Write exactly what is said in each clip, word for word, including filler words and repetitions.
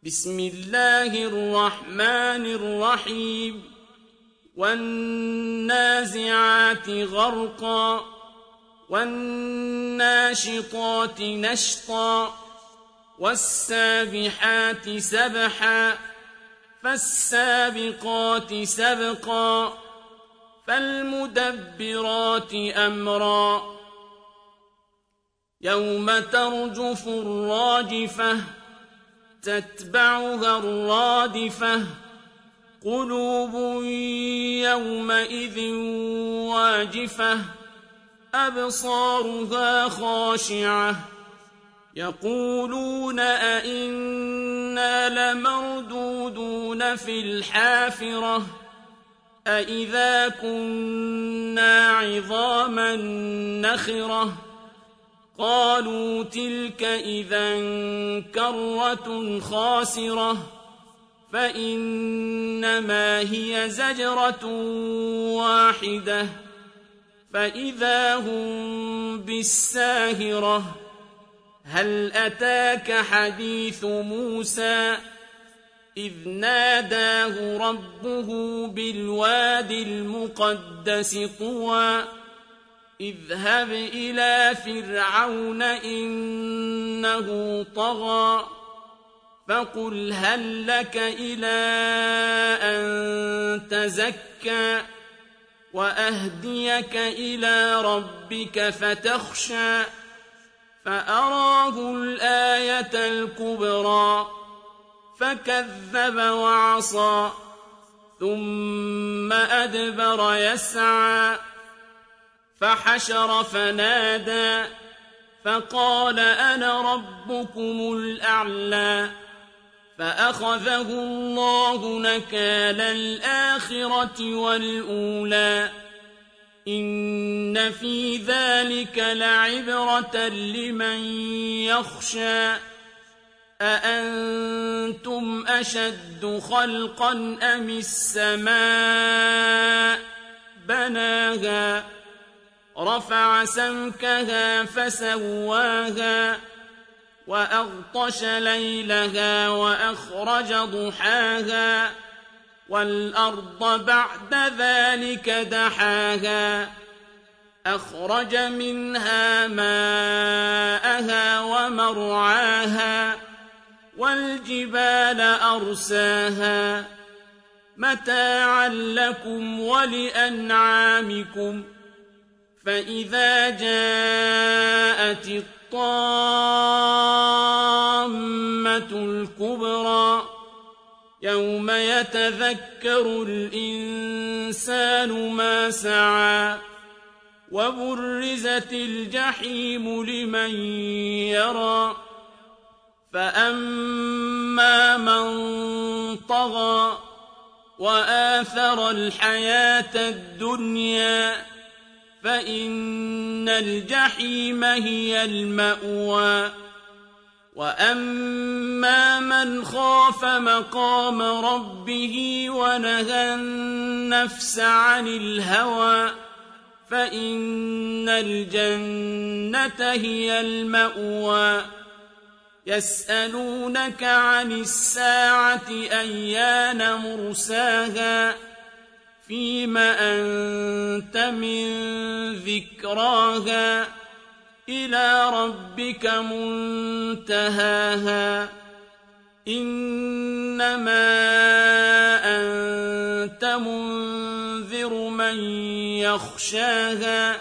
بسم الله الرحمن الرحيم والنازعات غرقا والناشطات نشطا والسابحات سبحا فالسابقات سبقا فالمدبرات أمرا يوم ترجف الراجفة تتبعها الرادفة قلوب يومئذ واجفة أبصارها خاشعة يقولون أئنا لمردودون في الحافرة أئذا كنا عظاما نخرة قالوا تلك إذا كرة خاسرة فإنما هي زجرة واحدة فإذا هم بالساهرة هل أتاك حديث موسى إذ ناداه ربه بالواد المقدس طوى اذهب إلى فرعون إنه طغى فقل هل لك إلى أن تزكى وأهديك إلى ربك فتخشى فأراه الآية الكبرى فكذب وعصى ثم أدبر يسعى فحشر فنادى فقال أنا ربكم الأعلى فأخذه الله نكال الآخرة والأولى إن في ذلك لعبرة لمن يخشى أأنتم أشد خلقا أم السماء بناها رفع سمكها فسواها وأغطش ليلها وأخرج ضحاها والأرض بعد ذلك دحاها أخرج منها ماءها ومرعاها والجبال أرساها متاعا لكم ولأنعامكم فإذا جاءت الطامة الكبرى يوم يتذكر الإنسان ما سعى وبرزت الجحيم لمن يرى فأما من طغى وآثر الحياة الدنيا فإن الجحيم هي المأوى وأما من خاف مقام ربه ونهى النفس عن الهوى فإن الجنة هي المأوى يسألونك عن الساعة أيان مرساها فيم أنت من ذكراها إلى ربك منتهاها إنما أنت منذر من يخشاها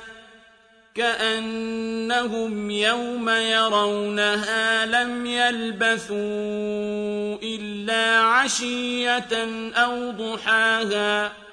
كأنهم يوم يرونها لم يلبثوا إلا عشية أو ضحاها